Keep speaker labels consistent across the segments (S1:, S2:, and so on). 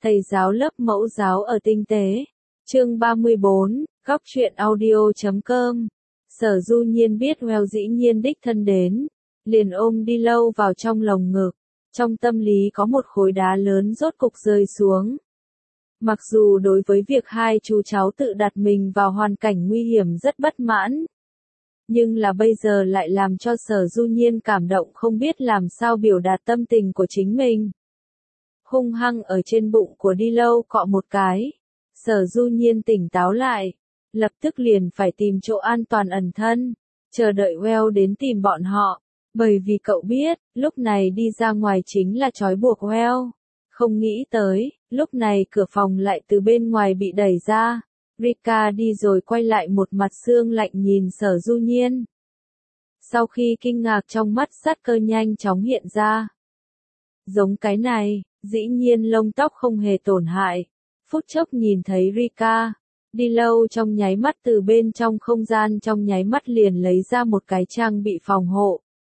S1: Thầy giáo lớp mẫu giáo ở Tinh Tế. Chương 34, góc truyện audio.com. Sở Du Nhiên biết Well dĩ nhiên đích thân đến, liền ôm đi lâu vào trong lồng ngực. Trong tâm lý có một khối đá lớn rốt cục rơi xuống. Mặc dù đối với việc hai chú cháu tự đặt mình vào hoàn cảnh nguy hiểm rất bất mãn, nhưng là bây giờ lại làm cho Sở Du Nhiên cảm động không biết làm sao biểu đạt tâm tình của chính mình. Hung hăng ở trên bụng của đi lâu cọ một cái. Sở Du Nhiên tỉnh táo lại, lập tức liền phải tìm chỗ an toàn ẩn thân, chờ đợi Well đến tìm bọn họ, bởi vì cậu biết, lúc này đi ra ngoài chính là trói buộc Well. Không nghĩ tới, lúc này cửa phòng lại từ bên ngoài bị đẩy ra. Rika đi rồi quay lại một mặt xương lạnh nhìn Sở Du Nhiên. Sau khi kinh ngạc trong mắt sát cơ nhanh chóng hiện ra. Giống cái này, dĩ nhiên lông tóc không hề tổn hại. Phút chốc nhìn thấy Rika, đi lâu trong nháy mắt từ bên trong không gian trong nháy mắt liền lấy ra một cái trang bị phòng hộ.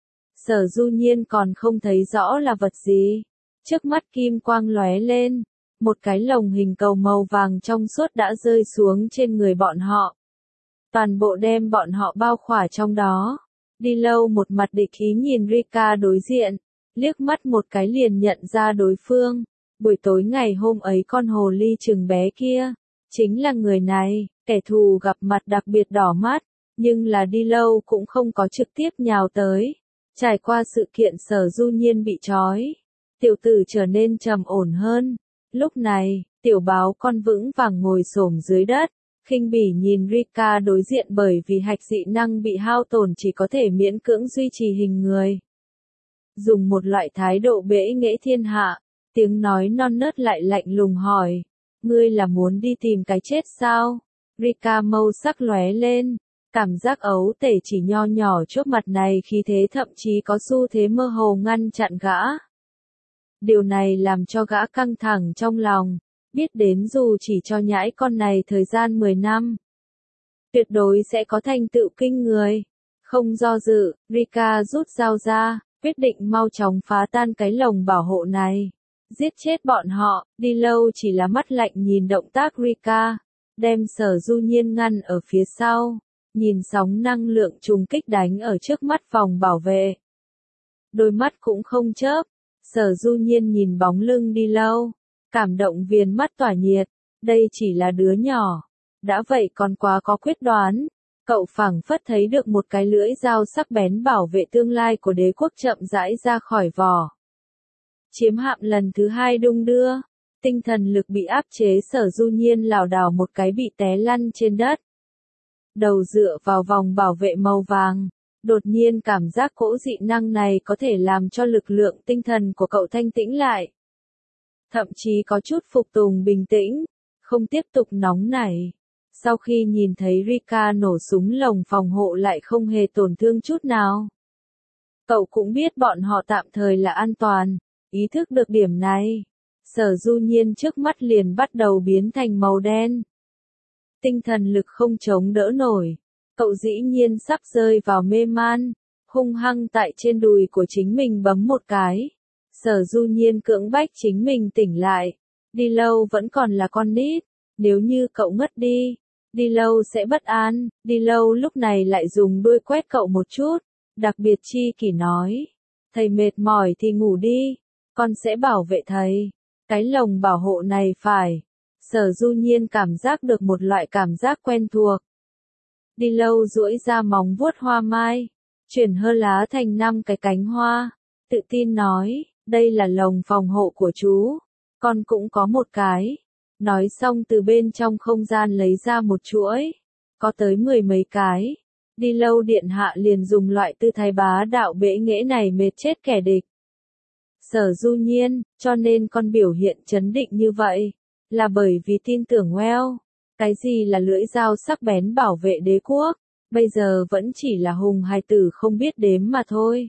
S1: Sở Du Nhiên còn không thấy rõ là vật gì. Trước mắt kim quang lóe lên, một cái lồng hình cầu màu vàng trong suốt đã rơi xuống trên người bọn họ. Toàn bộ đem bọn họ bao khỏa trong đó. Đi lâu một mặt địch ý nhìn Rika đối diện, liếc mắt một cái liền nhận ra đối phương. Buổi tối ngày hôm ấy con hồ ly chừng bé kia, chính là người này, kẻ thù gặp mặt đặc biệt đỏ mắt, nhưng là đi lâu cũng không có trực tiếp nhào tới. Trải qua sự kiện Sở Du Nhiên bị trói, tiểu tử trở nên trầm ổn hơn. Lúc này, tiểu báo con vững vàng ngồi xổm dưới đất, khinh bỉ nhìn Rika đối diện bởi vì hạch dị năng bị hao tổn chỉ có thể miễn cưỡng duy trì hình người. Dùng một loại thái độ bẽ nghễ thiên hạ, tiếng nói non nớt lại lạnh lùng hỏi, ngươi là muốn đi tìm cái chết sao? Rika mâu sắc lóe lên, cảm giác ấu tể chỉ nho nhỏ trước mặt này khí thế thậm chí có xu thế mơ hồ ngăn chặn gã. Điều này làm cho gã căng thẳng trong lòng, biết đến dù chỉ cho nhãi con này thời gian 10 năm, tuyệt đối sẽ có thành tựu kinh người. Không do dự, Rika rút dao ra, quyết định mau chóng phá tan cái lồng bảo hộ này. Giết chết bọn họ, đi lâu chỉ là mắt lạnh nhìn động tác Rika, đem Sở Du Nhiên ngăn ở phía sau, nhìn sóng năng lượng trùng kích đánh ở trước mắt phòng bảo vệ. Đôi mắt cũng không chớp, Sở Du Nhiên nhìn bóng lưng đi lâu, cảm động viền mắt tỏa nhiệt, đây chỉ là đứa nhỏ, đã vậy còn quá có quyết đoán. Cậu phảng phất thấy được một cái lưỡi dao sắc bén bảo vệ tương lai của đế quốc chậm rãi ra khỏi vỏ. Chiếm hạm lần thứ 2 đung đưa, tinh thần lực bị áp chế Sở Du Nhiên lảo đảo một cái bị té lăn trên đất. Đầu dựa vào vòng bảo vệ màu vàng, đột nhiên cảm giác cỗ dị năng này có thể làm cho lực lượng tinh thần của cậu thanh tĩnh lại. Thậm chí có chút phục tùng bình tĩnh, không tiếp tục nóng nảy. Sau khi nhìn thấy Rika nổ súng lồng phòng hộ lại không hề tổn thương chút nào, cậu cũng biết bọn họ tạm thời là an toàn. Ý thức được điểm này, Sở Du Nhiên trước mắt liền bắt đầu biến thành màu đen. Tinh thần lực không chống đỡ nổi, cậu dĩ nhiên sắp rơi vào mê man, hung hăng tại trên đùi của chính mình bấm một cái. Sở Du Nhiên cưỡng bách chính mình tỉnh lại, đi lâu vẫn còn là con nít, nếu như cậu ngất đi lâu sẽ bất an. Đi lâu lúc này lại dùng đuôi quét cậu một chút, đặc biệt chi kỷ nói, thầy mệt mỏi thì ngủ đi, con sẽ bảo vệ thầy. Cái lồng bảo hộ này phải. Sở Du Nhiên cảm giác được một loại cảm giác quen thuộc. Đi lâu duỗi ra móng vuốt hoa mai, chuyển hơ lá thành 5 cái cánh hoa, tự tin nói, đây là lồng phòng hộ của chú, con cũng có một cái. Nói xong từ bên trong không gian lấy ra một chuỗi, có tới 10 mấy cái. Đi lâu điện hạ liền dùng loại tư thái bá đạo bẽ nghễ này mệt chết kẻ địch. Sở Du Nhiên, cho nên con biểu hiện trấn định như vậy, là bởi vì tin tưởng Well. Cái gì là lưỡi dao sắc bén bảo vệ đế quốc, bây giờ vẫn chỉ là hùng hài tử không biết đếm mà thôi.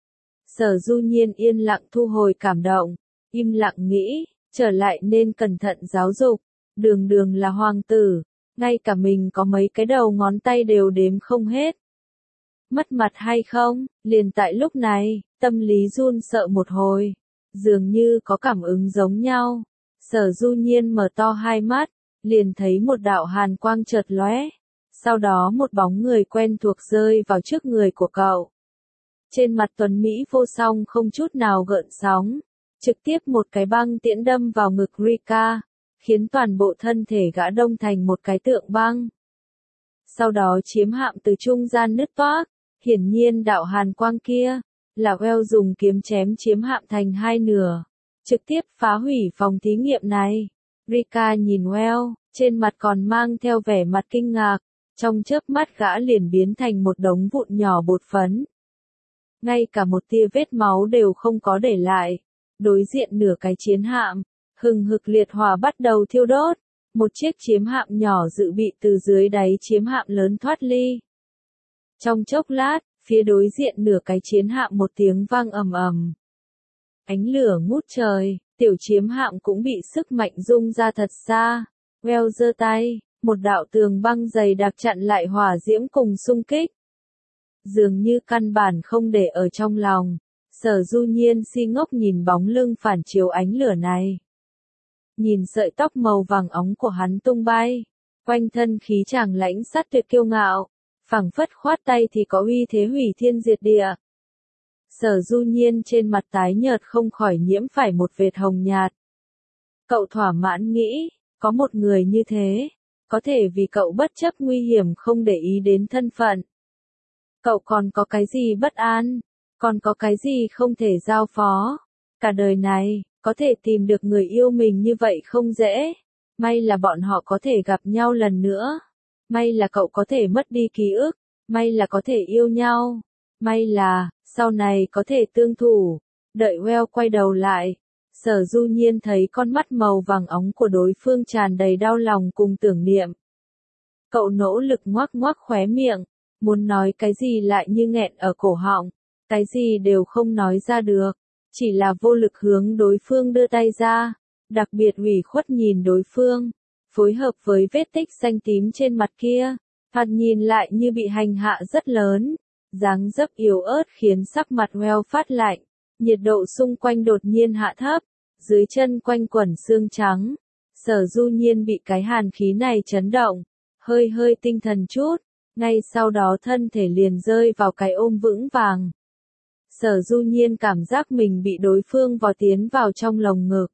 S1: Sở Du Nhiên yên lặng thu hồi cảm động, im lặng nghĩ, trở lại nên cẩn thận giáo dục, đường đường là hoàng tử, ngay cả mình có mấy cái đầu ngón tay đều đếm không hết. Mất mặt hay không, liền tại lúc này, tâm lý run sợ một hồi, dường như có cảm ứng giống nhau. Sở Du Nhiên mở to hai mắt, liền thấy một đạo hàn quang chợt lóe. Sau đó một bóng người quen thuộc rơi vào trước người của cậu. Trên mặt tuấn Mỹ vô song không chút nào gợn sóng, trực tiếp một cái băng tiễn đâm vào ngực Rika, khiến toàn bộ thân thể gã đông thành một cái tượng băng. Sau đó chiếm hạm từ trung gian nứt toác, hiển nhiên đạo hàn quang kia, là Well dùng kiếm chém chiếm hạm thành hai nửa, trực tiếp phá hủy phòng thí nghiệm này. Rika nhìn Well, trên mặt còn mang theo vẻ mặt kinh ngạc, trong chớp mắt gã liền biến thành một đống vụn nhỏ bột phấn. Ngay cả một tia vết máu đều không có để lại. Đối diện nửa cái chiến hạm, hừng hực liệt hỏa bắt đầu thiêu đốt, một chiếc chiếm hạm nhỏ dự bị từ dưới đáy chiếm hạm lớn thoát ly. Trong chốc lát, phía đối diện nửa cái chiến hạm một tiếng vang ầm ầm. Ánh lửa ngút trời, tiểu chiếm hạm cũng bị sức mạnh rung ra thật xa. Well giơ tay, một đạo tường băng dày đặc chặn lại hỏa diễm cùng xung kích. Dường như căn bản không để ở trong lòng, Sở Du Nhiên si ngốc nhìn bóng lưng phản chiếu ánh lửa này. Nhìn sợi tóc màu vàng óng của hắn tung bay, quanh thân khí chàng lãnh sát tuyệt kiêu ngạo, phảng phất khoát tay thì có uy thế hủy thiên diệt địa. Sở Du Nhiên trên mặt tái nhợt không khỏi nhiễm phải một vệt hồng nhạt. Cậu thỏa mãn nghĩ, có một người như thế, có thể vì cậu bất chấp nguy hiểm không để ý đến thân phận. Cậu còn có cái gì bất an, còn có cái gì không thể giao phó. Cả đời này, có thể tìm được người yêu mình như vậy không dễ. May là bọn họ có thể gặp nhau lần nữa. May là cậu có thể mất đi ký ức. May là có thể yêu nhau. May là, sau này có thể tương thủ. Đợi Well quay đầu lại. Sở Du Nhiên thấy con mắt màu vàng óng của đối phương tràn đầy đau lòng cùng tưởng niệm. Cậu nỗ lực ngoác ngoác khóe miệng. Muốn nói cái gì lại như nghẹn ở cổ họng. Cái gì đều không nói ra được. Chỉ là vô lực hướng đối phương đưa tay ra. Đặc biệt ủy khuất nhìn đối phương. Phối hợp với vết tích xanh tím trên mặt kia. Thoạt nhìn lại như bị hành hạ rất lớn. Dáng dấp yếu ớt khiến sắc mặt Well phát lạnh. Nhiệt độ xung quanh đột nhiên hạ thấp. Dưới chân quanh quẩn xương trắng. Sở Du Nhiên bị cái hàn khí này chấn động. Hơi hơi tinh thần chút. Ngay sau đó thân thể liền rơi vào cái ôm vững vàng. Sở Du Nhiên cảm giác mình bị đối phương vò tiến vào trong lồng ngực.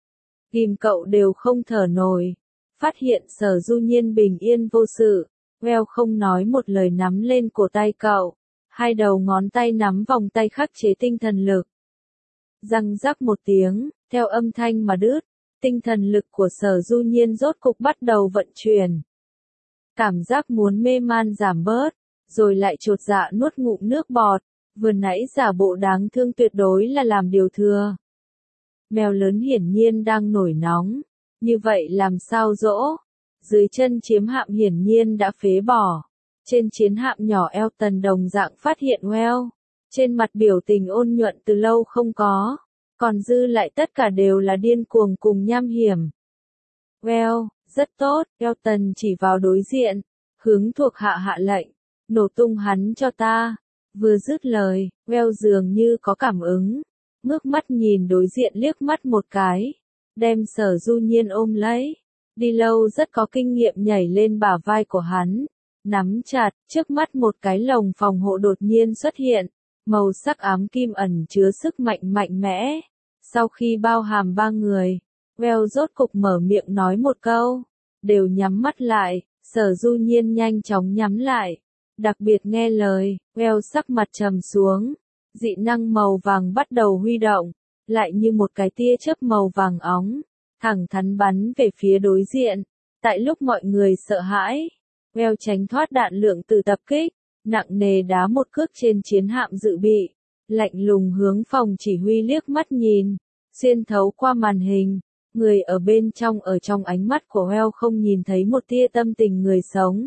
S1: Ghim cậu đều không thở nổi. Phát hiện Sở Du Nhiên bình yên vô sự. Well không nói một lời nắm lên cổ tay cậu. Hai đầu ngón tay nắm vòng tay khắc chế tinh thần lực. Răng rắc một tiếng, theo âm thanh mà đứt, tinh thần lực của Sở Du Nhiên rốt cục bắt đầu vận chuyển. Cảm giác muốn mê man giảm bớt, rồi lại chột dạ nuốt ngụm nước bọt, vừa nãy giả bộ đáng thương tuyệt đối là làm điều thừa. Mèo lớn hiển nhiên đang nổi nóng, như vậy làm sao dỗ? Dưới chân chiếm hạm hiển nhiên đã phế bỏ. Trên chiến hạm nhỏ Elton đồng dạng phát hiện Well, trên mặt biểu tình ôn nhuận từ lâu không có, còn dư lại tất cả đều là điên cuồng cùng nham hiểm. Well, rất tốt, Elton chỉ vào đối diện, hướng thuộc hạ hạ lệnh, nổ tung hắn cho ta. Vừa dứt lời, Well dường như có cảm ứng, ngước mắt nhìn đối diện liếc mắt một cái, đem Sở Du Nhiên ôm lấy. Đi lâu rất có kinh nghiệm nhảy lên bả vai của hắn, nắm chặt, trước mắt một cái lồng phòng hộ đột nhiên xuất hiện, màu sắc ám kim ẩn chứa sức mạnh mạnh mẽ. Sau khi bao hàm ba người, Well rốt cục mở miệng nói một câu, đều nhắm mắt lại. Sở Du Nhiên nhanh chóng nhắm lại, đặc biệt nghe lời. Well sắc mặt trầm xuống, dị năng màu vàng bắt đầu huy động, lại như một cái tia chớp màu vàng óng, thẳng thắn bắn về phía đối diện. Tại lúc mọi người sợ hãi, Well tránh thoát đạn lượng tử tập kích, nặng nề đá một cước trên chiến hạm dự bị, lạnh lùng hướng phòng chỉ huy liếc mắt nhìn, xuyên thấu qua màn hình. Người ở bên trong ở trong ánh mắt của Well không nhìn thấy một tia tâm tình người sống.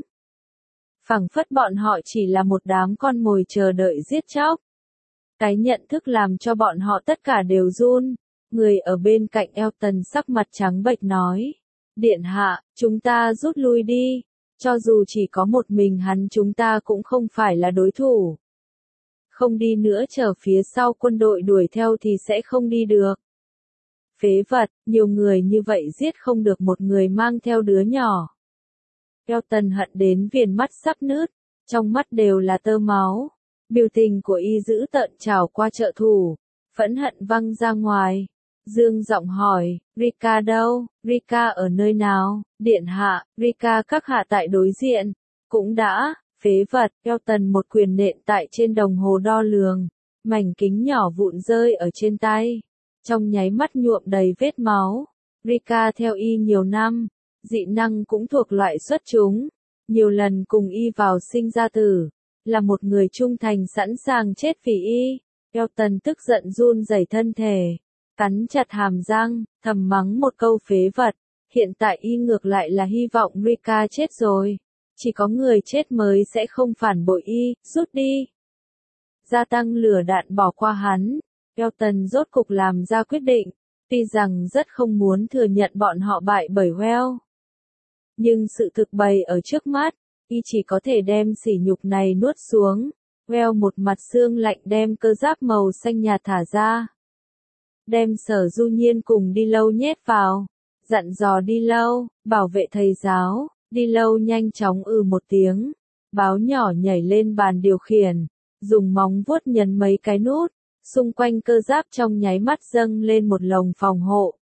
S1: Phảng phất bọn họ chỉ là một đám con mồi chờ đợi giết chóc. Cái nhận thức làm cho bọn họ tất cả đều run. Người ở bên cạnh Elton sắc mặt trắng bệch nói. Điện hạ, chúng ta rút lui đi. Cho dù chỉ có một mình hắn chúng ta cũng không phải là đối thủ. Không đi nữa chờ phía sau quân đội đuổi theo thì sẽ không đi được. Phế vật, nhiều người như vậy giết không được một người mang theo đứa nhỏ. Elton hận đến viền mắt sắp nứt, trong mắt đều là tơ máu. Biểu tình của y dữ tợn trào qua trợ thủ, phẫn hận văng ra ngoài. Dương giọng hỏi, Rika đâu? Rika ở nơi nào? Điện hạ, Rika các hạ tại đối diện. Cũng đã, phế vật, Elton một quyền nện tại trên đồng hồ đo lường. Mảnh kính nhỏ vụn rơi ở trên tay. Trong nháy mắt nhuộm đầy vết máu. Rika theo y nhiều năm, dị năng cũng thuộc loại xuất chúng. Nhiều lần cùng y vào sinh ra tử. Là một người trung thành sẵn sàng chết vì y. Elton tức giận run rẩy thân thể. Cắn chặt hàm răng, thầm mắng một câu phế vật. Hiện tại y ngược lại là hy vọng Rika chết rồi. Chỉ có người chết mới sẽ không phản bội y, rút đi. Gia tăng lửa đạn bỏ qua hắn. Elton rốt cục làm ra quyết định. Tuy rằng rất không muốn thừa nhận bọn họ bại bởi Well. Nhưng sự thực bày ở trước mắt, y chỉ có thể đem sỉ nhục này nuốt xuống. Well một mặt xương lạnh đem cơ giáp màu xanh nhạt thả ra. Đem Sở Du Nhiên cùng Đi Lâu nhét vào. Dặn dò Đi Lâu, bảo vệ thầy giáo. Đi Lâu nhanh chóng một tiếng. Báo nhỏ nhảy lên bàn điều khiển. Dùng móng vuốt nhấn mấy cái nút. Xung quanh cơ giáp trong nháy mắt dâng lên một lồng phòng hộ.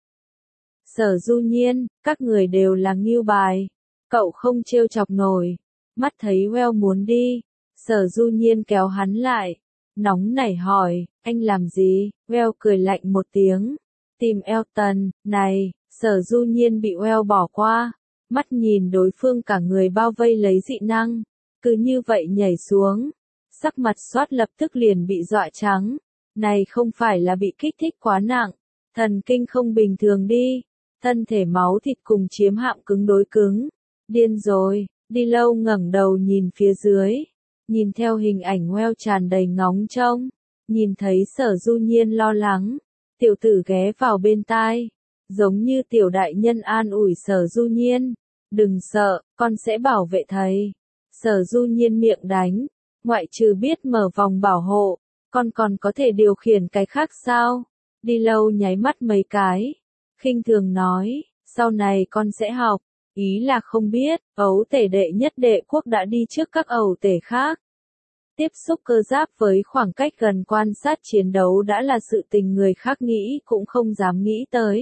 S1: Sở Du Nhiên, các người đều là ngưu bài. Cậu không trêu chọc nổi. Mắt thấy Well muốn đi. Sở Du Nhiên kéo hắn lại. Nóng nảy hỏi, anh làm gì? Well cười lạnh một tiếng. Tìm Elton, này, Sở Du Nhiên bị Well bỏ qua. Mắt nhìn đối phương cả người bao vây lấy dị năng. Cứ như vậy nhảy xuống. Sắc mặt xoát lập tức liền bị dọa trắng. Này không phải là bị kích thích quá nặng. Thần kinh không bình thường đi. Thân thể máu thịt cùng chiếm hạm cứng đối cứng. Điên rồi, Đi Lâu ngẩng đầu nhìn phía dưới. Nhìn theo hình ảnh Well tràn đầy ngóng trông. Nhìn thấy Sở Du Nhiên lo lắng. Tiểu tử ghé vào bên tai. Giống như tiểu đại nhân an ủi Sở Du Nhiên. Đừng sợ, con sẽ bảo vệ thầy. Sở Du Nhiên miệng đánh. Ngoại trừ biết mở vòng bảo hộ. Con còn có thể điều khiển cái khác sao? Đi Lâu nháy mắt mấy cái. Khinh thường nói, sau này con sẽ học. Ý là không biết, ấu tể đệ nhất đệ quốc đã đi trước các ấu tể khác. Tiếp xúc cơ giáp với khoảng cách gần quan sát chiến đấu đã là sự tình người khác nghĩ cũng không dám nghĩ tới.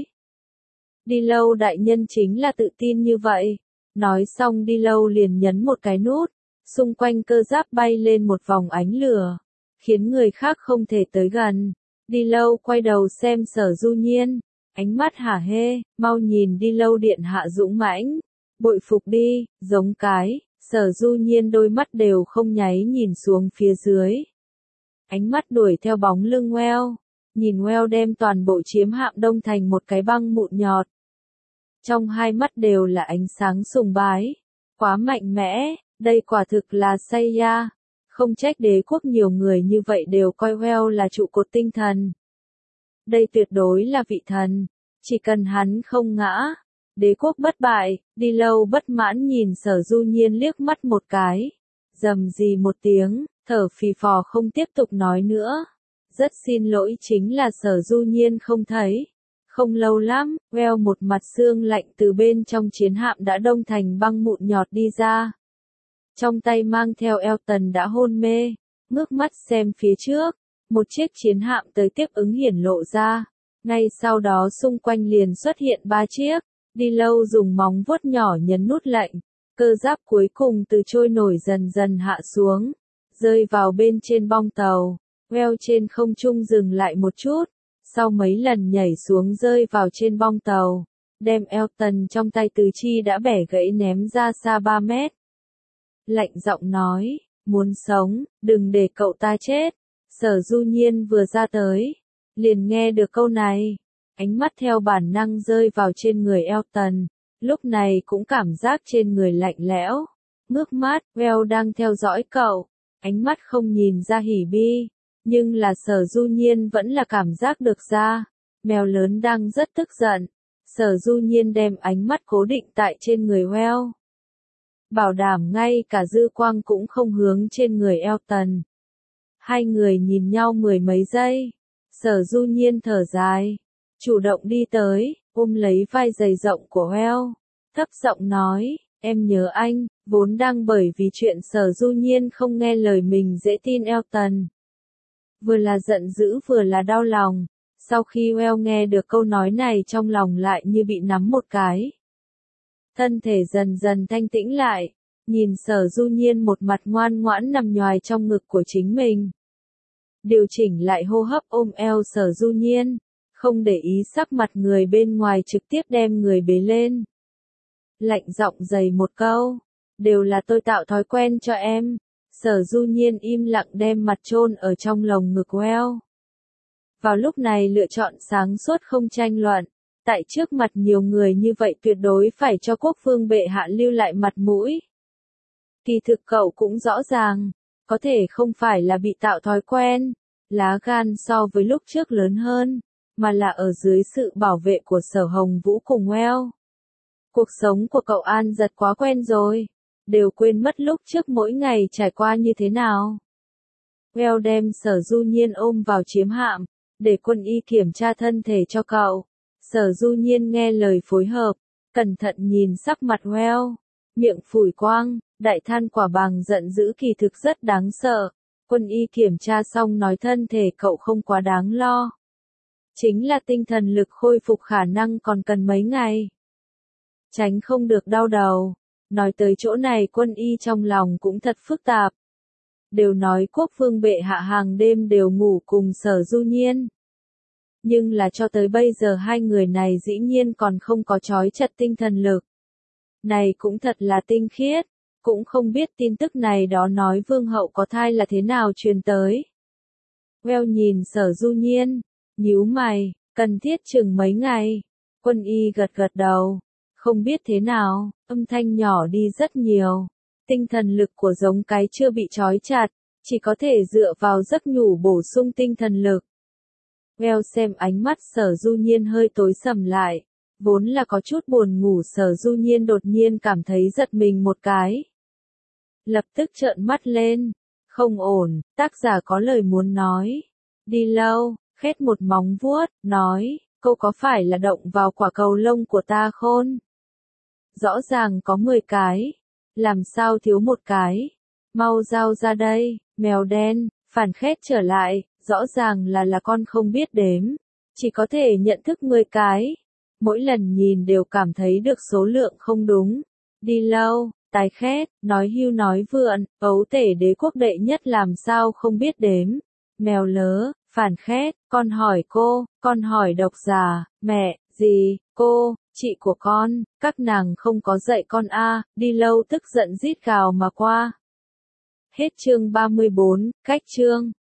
S1: Đi Lâu đại nhân chính là tự tin như vậy. Nói xong Đi Lâu liền nhấn một cái nút. Xung quanh cơ giáp bay lên một vòng ánh lửa. Khiến người khác không thể tới gần. Đi Lâu quay đầu xem Sở Du Nhiên. Ánh mắt hả hê, mau nhìn Đi Lâu điện hạ dũng mãnh. Bội phục đi, giống cái. Sở Du Nhiên đôi mắt đều không nháy nhìn xuống phía dưới. Ánh mắt đuổi theo bóng lưng Well. Nhìn Well đem toàn bộ chiếm hạm đông thành một cái băng mụn nhọt. Trong hai mắt đều là ánh sáng sùng bái. Quá mạnh mẽ, đây quả thực là Seiya. Không trách đế quốc nhiều người như vậy đều coi Well là trụ cột tinh thần. Đây tuyệt đối là vị thần. Chỉ cần hắn không ngã. Đế quốc bất bại, Đi Lâu bất mãn nhìn Sở Du Nhiên liếc mắt một cái. Rầm rì một tiếng, thở phì phò không tiếp tục nói nữa. Rất xin lỗi chính là Sở Du Nhiên không thấy. Không lâu lắm, Well một mặt xương lạnh từ bên trong chiến hạm đã đông thành băng mụn nhọt đi ra. Trong tay mang theo Elton đã hôn mê, ngước mắt xem phía trước. Một chiếc chiến hạm tới tiếp ứng hiển lộ ra. Ngay sau đó xung quanh liền xuất hiện 3 chiếc. Đi Lâu dùng móng vuốt nhỏ nhấn nút lệnh. Cơ giáp cuối cùng từ trôi nổi dần dần hạ xuống. Rơi vào bên trên bong tàu. Well trên không trung dừng lại một chút. Sau mấy lần nhảy xuống rơi vào trên bong tàu. Đem Elton trong tay tứ chi đã bẻ gãy ném ra xa 3 mét. Lạnh giọng nói, muốn sống, đừng để cậu ta chết. Sở Du Nhiên vừa ra tới. Liền nghe được câu này. Ánh mắt theo bản năng rơi vào trên người Elton. Lúc này cũng cảm giác trên người lạnh lẽo. Ngước mắt, Well đang theo dõi cậu. Ánh mắt không nhìn ra hỉ bi. Nhưng là Sở Du Nhiên vẫn là cảm giác được ra. Mèo lớn đang rất tức giận. Sở Du Nhiên đem ánh mắt cố định tại trên người Well. Bảo đảm ngay cả dư quang cũng không hướng trên người Elton. Hai người nhìn nhau mười mấy giây. Sở Du Nhiên thở dài. chủ động đi tới, ôm lấy vai dày rộng của Well, thấp giọng nói, em nhớ anh, vốn đang bởi vì chuyện Sở Du Nhiên không nghe lời mình dễ tin Elton. Vừa là giận dữ vừa là đau lòng, sau khi Well nghe được câu nói này trong lòng lại như bị nắm một cái. Thân thể dần dần thanh tĩnh lại, nhìn Sở Du Nhiên một mặt ngoan ngoãn nằm nhoài trong ngực của chính mình. Điều chỉnh lại hô hấp ôm eo Sở Du Nhiên, không để ý sắc mặt người bên ngoài trực tiếp đem người bế lên. Lạnh giọng dày một câu, đều là tôi tạo thói quen cho em. Sở Du Nhiên im lặng đem mặt chôn ở trong lồng ngực Well. Vào lúc này lựa chọn sáng suốt không tranh luận, tại trước mặt nhiều người như vậy tuyệt đối phải cho quốc vương bệ hạ lưu lại mặt mũi. Kỳ thực cậu cũng rõ ràng, có thể không phải là bị tạo thói quen, lá gan so với lúc trước lớn hơn, mà là ở dưới sự bảo vệ của Sở Hồng Vũ cùng Well. Cuộc sống của cậu An Giật quá quen rồi, đều quên mất lúc trước mỗi ngày trải qua như thế nào. Well đem Sở Du Nhiên ôm vào chiếm hạm, để quân y kiểm tra thân thể cho cậu. Sở Du Nhiên nghe lời phối hợp, cẩn thận nhìn sắc mặt Well, miệng phủi quang, đại than quả bằng giận dữ kỳ thực rất đáng sợ. Quân y kiểm tra xong nói thân thể cậu không quá đáng lo. Chính là tinh thần lực khôi phục khả năng còn cần mấy ngày. Tránh không được đau đầu. Nói tới chỗ này quân y trong lòng cũng thật phức tạp. Đều nói quốc vương bệ hạ hàng đêm đều ngủ cùng Sở Du Nhiên. Nhưng là cho tới bây giờ hai người này dĩ nhiên còn không có trói chặt tinh thần lực. Này cũng thật là tinh khiết, cũng không biết tin tức này đó nói vương hậu có thai là thế nào truyền tới. Well nhìn Sở Du Nhiên, nhíu mày, cần thiết chừng mấy ngày. Quân y gật gật đầu, không biết thế nào, âm thanh nhỏ đi rất nhiều. Tinh thần lực của giống cái chưa bị trói chặt, chỉ có thể dựa vào giấc ngủ bổ sung tinh thần lực. Well xem ánh mắt Sở Du Nhiên hơi tối sầm lại, vốn là có chút buồn ngủ Sở Du Nhiên đột nhiên cảm thấy giật mình một cái. Lập tức trợn mắt lên, không ổn, tác giả có lời muốn nói. Đi lâu, khét một móng vuốt, nói, cô có phải là động vào quả cầu lông của ta khôn? Rõ ràng có 10 cái, làm sao thiếu một cái? Mau giao ra đây, mèo đen, phản khét trở lại, rõ ràng là con không biết đếm, chỉ có thể nhận thức 10 cái. Mỗi lần nhìn đều cảm thấy được số lượng không đúng. Đi lâu, tái khét, nói hưu nói vượn, ấu tể đế quốc đệ nhất làm sao không biết đếm. Mèo lớ, phản khét, con hỏi cô, con hỏi độc giả, mẹ, gì, cô, chị của con, các nàng không có dạy con a. Đi lâu tức giận rít gào mà qua. Hết chương 34, cách chương.